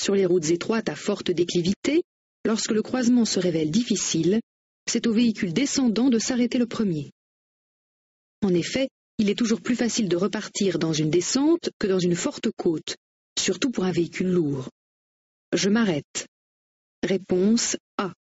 Sur les routes étroites à forte déclivité, lorsque le croisement se révèle difficile, c'est au véhicule descendant de s'arrêter le premier. En effet, il est toujours plus facile de repartir dans une descente que dans une forte côte, surtout pour un véhicule lourd. Je m'arrête. Réponse A.